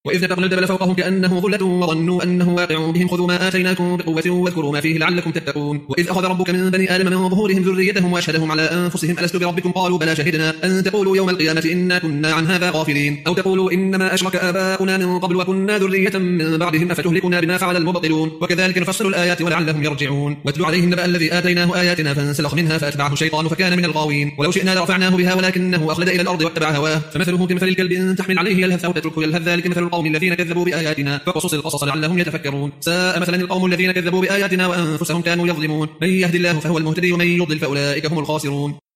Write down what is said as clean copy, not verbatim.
وإذ نتقنا الجبل فوقهم كأنه ظلة وظنوا أنه واقع بهم خذوا ما آتيناكم بقوة واذكروا ما فيه لعلكم تتقون. وإذ أخذ ربك من بني آدم من ظهورهم ذريتهم وأشهدهم على أنفسهم ألست بربكم قالوا بلى شهدنا أن تقولوا يوم القيامة إنا كنا عن هذا غافلين أو تقولوا إنما أشرك آباؤنا من قبل وكنا ذرية من بعدهم أفتهلكنا بما فعل المبطلون وكذلك نفصل الآيات ولعلهم يرجعون. واتل عليهم نبأ الذي آتيناه آياتنا فانسلخ منها فأتبعه الشيطان فكان من الغاوين ولو شئنا لرفعناه بها ولكنه أخلد إلى الأرض واتبع هواه فمثله كمثل الكلب إن تحمل عليه يلهث أو تتركه يلهث ذلك مثل القوم الذين كذبوا بآياتنا فقصص القصص لعلهم يتفكرون. ساء مثلا القوم الذين كذبوا بآياتنا وأنفسهم كانوا يظلمون. من يهد الله فهو المهتدي ومن يضلل فأولئك هم الخاسرون.